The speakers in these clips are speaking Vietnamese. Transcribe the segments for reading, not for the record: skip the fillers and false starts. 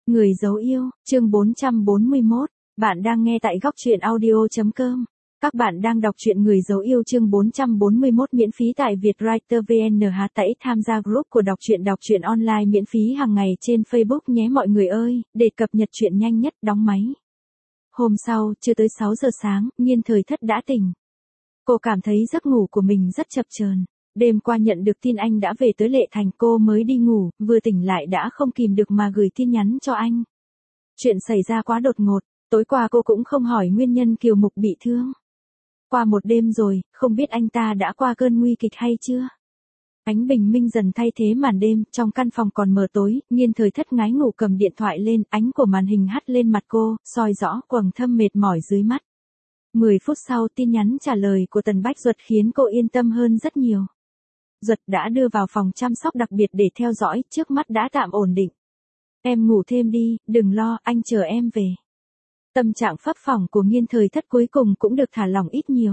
Người dấu yêu, chương 441, bạn đang nghe tại góc truyện audio.com. Các bạn đang đọc truyện Người dấu yêu chương 441 miễn phí tại Vietwriter VN tại tham gia group của đọc truyện online miễn phí hàng ngày trên Facebook nhé mọi người ơi, để cập nhật truyện nhanh nhất, đóng máy. Hôm sau, chưa tới 6 giờ sáng, Nhiên Thời Thất đã tỉnh. Cô cảm thấy giấc ngủ của mình rất chập chờn. Đêm qua nhận được tin anh đã về tới Lệ Thành, cô mới đi ngủ, vừa tỉnh lại đã không kìm được mà gửi tin nhắn cho anh. Chuyện xảy ra quá đột ngột, tối qua cô cũng không hỏi nguyên nhân Kiều Mục bị thương. Qua một đêm rồi, không biết anh ta đã qua cơn nguy kịch hay chưa? Ánh bình minh dần thay thế màn đêm, trong căn phòng còn mờ tối, Nhiên Thời Thất ngái ngủ cầm điện thoại lên, ánh của màn hình hắt lên mặt cô, soi rõ quầng thâm mệt mỏi dưới mắt. 10 phút sau tin nhắn trả lời của Tần Bách Duật khiến cô yên tâm hơn rất nhiều. Duật đã đưa vào phòng chăm sóc đặc biệt để theo dõi, trước mắt đã tạm ổn định. Em ngủ thêm đi, đừng lo, anh chờ em về. Tâm trạng phấp phỏng của Nhiên Thời Thất cuối cùng cũng được thả lỏng ít nhiều.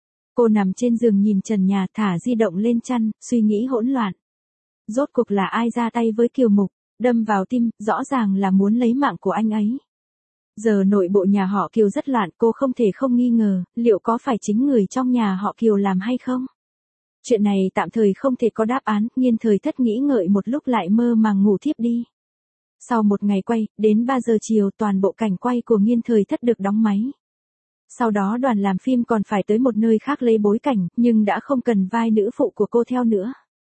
Cô nằm trên giường nhìn trần nhà thả di động lên chăn, suy nghĩ hỗn loạn. Rốt cuộc là ai ra tay với Kiều Mục, đâm vào tim, rõ ràng là muốn lấy mạng của anh ấy. Giờ nội bộ nhà họ Kiều rất loạn, cô không thể không nghi ngờ, liệu có phải chính người trong nhà họ Kiều làm hay không? Chuyện này tạm thời không thể có đáp án, Nhiên Thời Thất nghĩ ngợi một lúc lại mơ màng ngủ thiếp đi. Sau một ngày quay, đến 3 giờ chiều toàn bộ cảnh quay của Nhiên Thời Thất được đóng máy. Sau đó đoàn làm phim còn phải tới một nơi khác lấy bối cảnh, nhưng đã không cần vai nữ phụ của cô theo nữa.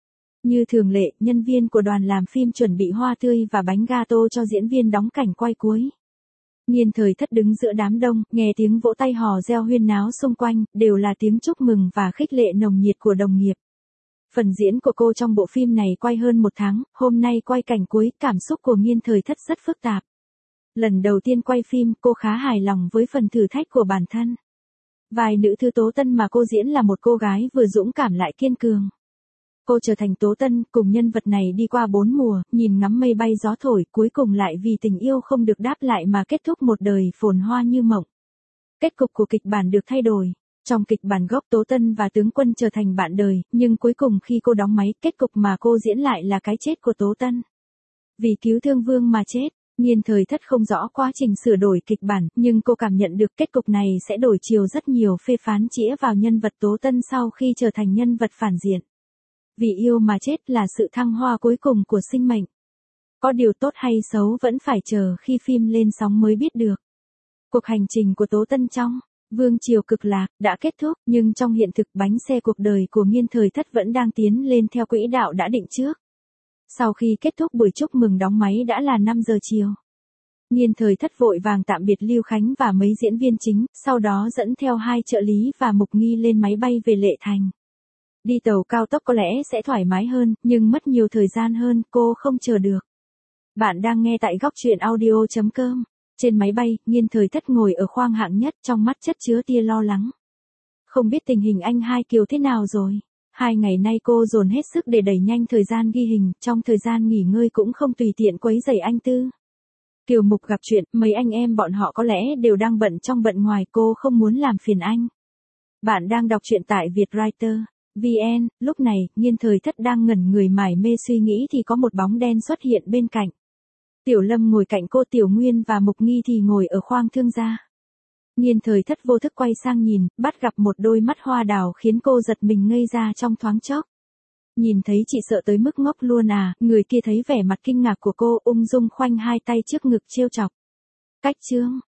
Như thường lệ, nhân viên của đoàn làm phim chuẩn bị hoa tươi và bánh gato cho diễn viên đóng cảnh quay cuối. Nhiên Thời Thất đứng giữa đám đông, nghe tiếng vỗ tay hò reo huyên náo xung quanh, đều là tiếng chúc mừng và khích lệ nồng nhiệt của đồng nghiệp. Phần diễn của cô trong bộ phim này quay hơn 1 tháng, hôm nay quay cảnh cuối, cảm xúc của Nhiên Thời Thất rất phức tạp. Lần đầu tiên quay phim, cô khá hài lòng với phần thử thách của bản thân. Vai nữ Thư Tố Tân mà cô diễn là một cô gái vừa dũng cảm lại kiên cường. Cô trở thành Tố Tân, cùng nhân vật này đi qua 4 mùa, nhìn ngắm mây bay gió thổi, cuối cùng lại vì tình yêu không được đáp lại mà kết thúc một đời phồn hoa như mộng. Kết cục của kịch bản được thay đổi. Trong kịch bản gốc Tố Tân và tướng Quân trở thành bạn đời, nhưng cuối cùng khi cô đóng máy, kết cục mà cô diễn lại là cái chết của Tố Tân. Vì cứu thương Vương mà chết. Nhiên Thời Thất không rõ quá trình sửa đổi kịch bản, nhưng cô cảm nhận được kết cục này sẽ đổi chiều rất nhiều phê phán chĩa vào nhân vật Tố Tân sau khi trở thành nhân vật phản diện. Vì yêu mà chết là sự thăng hoa cuối cùng của sinh mệnh. Có điều tốt hay xấu vẫn phải chờ khi phim lên sóng mới biết được. Cuộc hành trình của Tố Tân trong Vương triều cực lạc đã kết thúc, nhưng trong hiện thực bánh xe cuộc đời của Nhiên Thời Thất vẫn đang tiến lên theo quỹ đạo đã định trước. Sau khi kết thúc buổi chúc mừng đóng máy đã là 5 giờ chiều. Nhiên Thời Thất vội vàng tạm biệt Lưu Khánh và mấy diễn viên chính, sau đó dẫn theo 2 trợ lý và Mục Nghi lên máy bay về Lệ Thành. Đi tàu cao tốc có lẽ sẽ thoải mái hơn, nhưng mất nhiều thời gian hơn, cô không chờ được. Bạn đang nghe tại góc truyện audio.com. Trên máy bay, Nhiên Thời Thất ngồi ở khoang hạng nhất, trong mắt chất chứa tia lo lắng. Không biết tình hình anh hai Kiều thế nào rồi. 2 ngày nay cô dồn hết sức để đẩy nhanh thời gian ghi hình, trong thời gian nghỉ ngơi cũng không tùy tiện quấy rầy anh Tư. Kiều Mục gặp chuyện, mấy anh em bọn họ có lẽ đều đang bận trong bận ngoài, cô không muốn làm phiền anh. Bạn đang đọc truyện tại Vietwriter VN, lúc này, Nhiên Thời Thất đang ngẩn người mải mê suy nghĩ thì có một bóng đen xuất hiện bên cạnh. Tiểu Lâm ngồi cạnh cô, Tiểu Nguyên và Mục Nghi thì ngồi ở khoang thương gia. Nhiên Thời Thất vô thức quay sang nhìn, bắt gặp một đôi mắt hoa đào khiến cô giật mình ngây ra trong thoáng chốc. Nhìn thấy chị sợ tới mức ngốc luôn à, người kia thấy vẻ mặt kinh ngạc của cô, ung dung khoanh 2 tay trước ngực trêu chọc. Cách chương